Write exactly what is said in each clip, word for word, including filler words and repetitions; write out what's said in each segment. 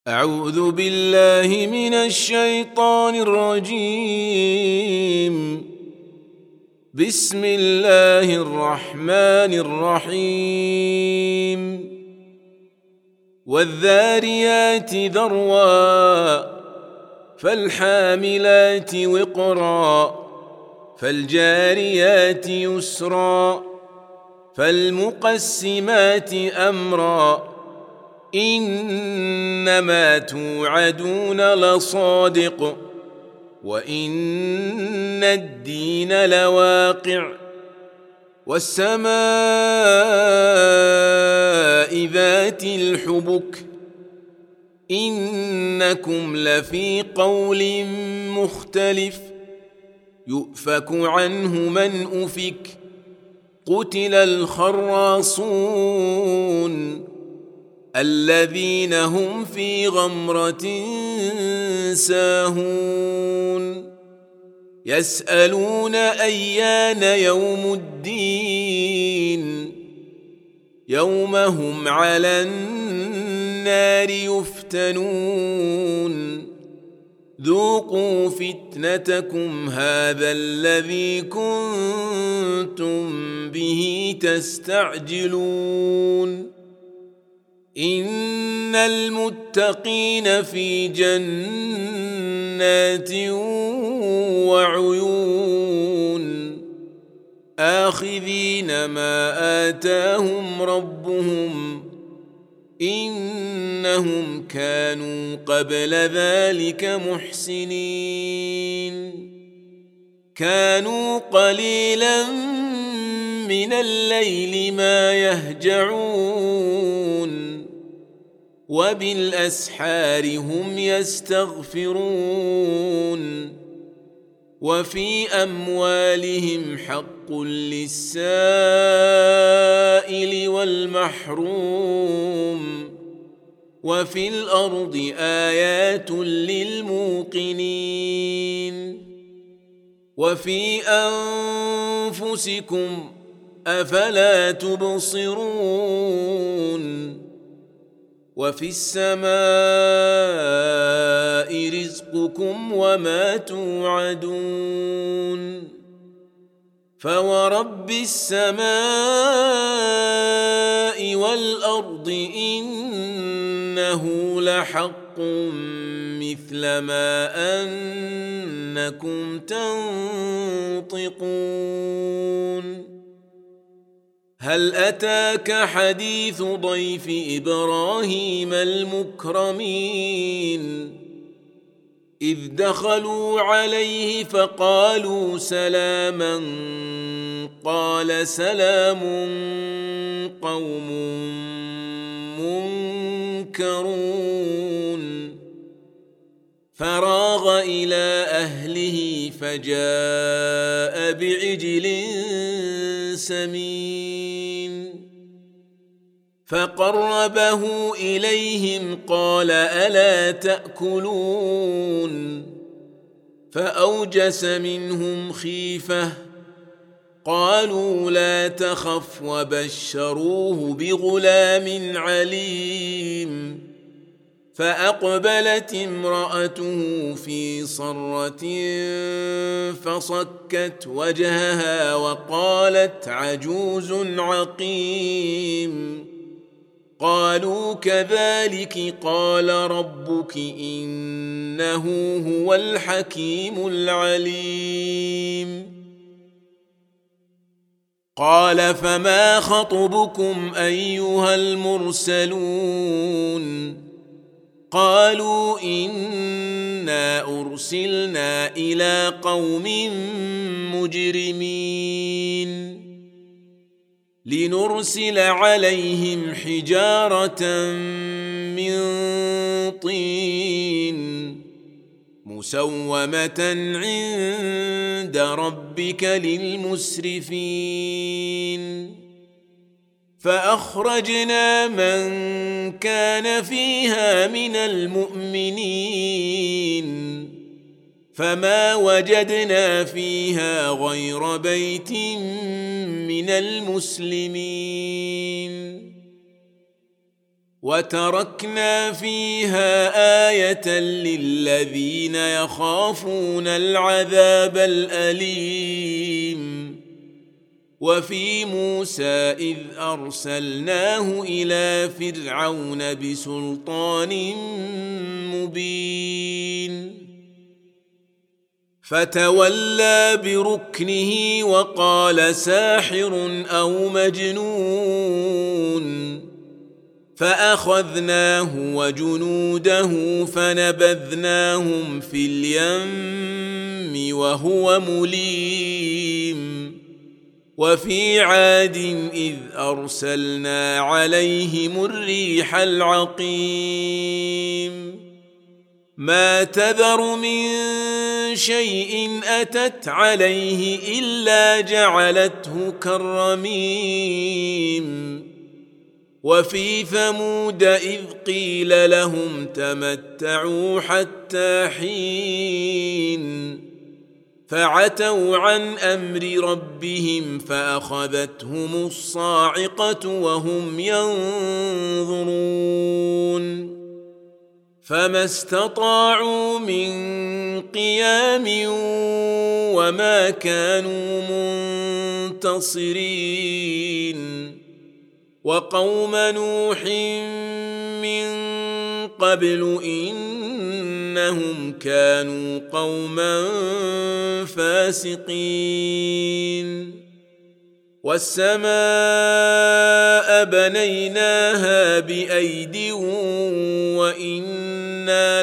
أعوذ بالله من الشيطان الرجيم. بسم الله الرحمن الرحيم. والذاريات ذروا فالحاملات وقرا فالجاريات يسرا فالمقسمات أمرا إنما توعدون لصادق وإن الدين لواقع والسماء ذات الحبك إنكم لفي قول مختلف يؤفك عنه من أفك قتل الخراصون الذين هم في غمرة ساهون يسألون أيان يوم الدين يوم هم على النار يفتنون ذوقوا فتنتكم هذا الذي كنتم به تستعجلون إن المتقين في جنات وعيون آخذين ما آتاهم ربهم إنهم كانوا قبل ذلك محسنين كانوا قليلا من الليل ما يهجعون وبالأسحار هم يستغفرون وفي أموالهم حق للسائل والمحروم وفي الأرض آيات للموقنين وفي أنفسكم أفلا تبصرون وفي السماء رزقكم وما توعدون فورب السماء والأرض إنه لحق مثل ما أنكم تنطقون هل أتاك حديث ضيف إبراهيم المكرمين إذ دخلوا عليه فقالوا سلاما قال سلام قوم منكرون فراغ إلى أهله فجاء بعجل سمين فقربه إليهم قال ألا تأكلون فأوجس منهم خيفة قالوا لا تخف وبشروه بغلام عليم فأقبلت امرأته في صرة فصكت وجهها وقالت عجوز عقيم قالوا كذلك قال ربك إنه هو الحكيم العليم قال فما خطبكم أيها المرسلون قالوا إنا أرسلنا إلى قوم مجرمين لنرسل عليهم حجارة من طين مسومة عند ربك للمسرفين فأخرجنا من كان فيها من المؤمنين فما وجدنا فيها غير بيت من المسلمين وتركنا فيها آية للذين يخافون العذاب الأليم وفي موسى إذ أرسلناه إلى فرعون بسلطان مبين فتولى بركنه وقال ساحر أو مجنون فأخذناه وجنوده فنبذناهم في اليم وهو مليم وفي عاد إذ أرسلنا عليهم الريح العقيم ما تذر من شيء أتت عليه إلا جعلته كالرميم وفي ثمود إذ قيل لهم تمتعوا حتى حين فعتوا عن أمر ربهم فأخذتهم الصاعقة وهم ينظرون فما استطاعوا من قيام وما كانوا منتصرين وقوم نوح من قبل إنهم كانوا قوما فاسقين والسماء بنيناها بأيد وإنا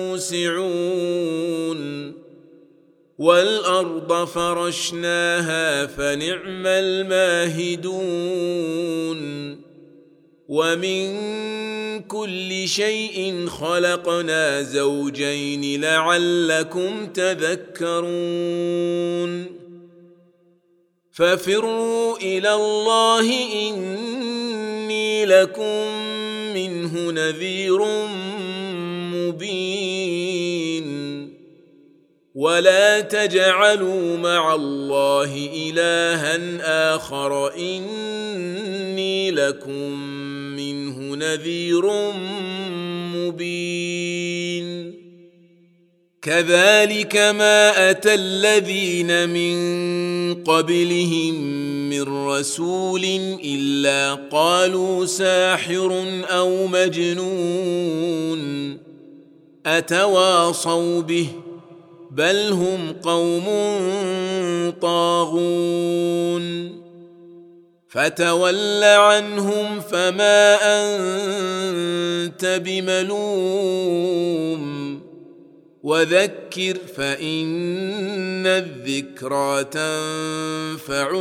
لموسعون والأرض فرشناها فنعم الماهدون ومن كل شيء خلقنا زوجين لعلكم تذكرون ففروا إلى الله إني لكم منه نذير مبين ولا تجعلوا مع الله إلها آخر إني لكم منه نذير مبين كذلك ما أتى الذين من قبلهم من رسول إلا قالوا ساحر أو مجنون أتواصوا به بل هم قوم طاغون فتول عنهم فما أنت بملوم وذكر فإن الذكرى تنفع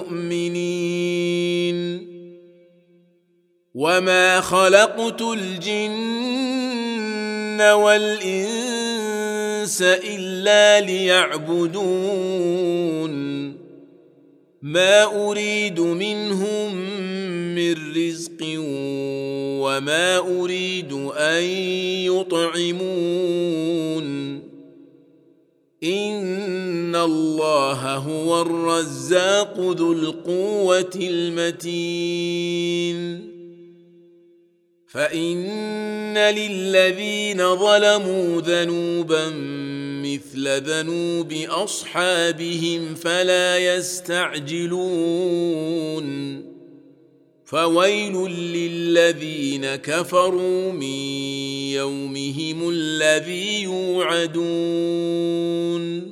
المؤمنين وما خلقت الجن والإنس إلا ليعبدون ما أريد منهم من رزق وما أريد أن يطعمون إن الله هو الرزاق ذو القوة المتين فإن للذين ظلموا ذنوبا مثل ذنوب أصحابهم فلا يستعجلون فويل للذين كفروا من يومهم الذي يوعدون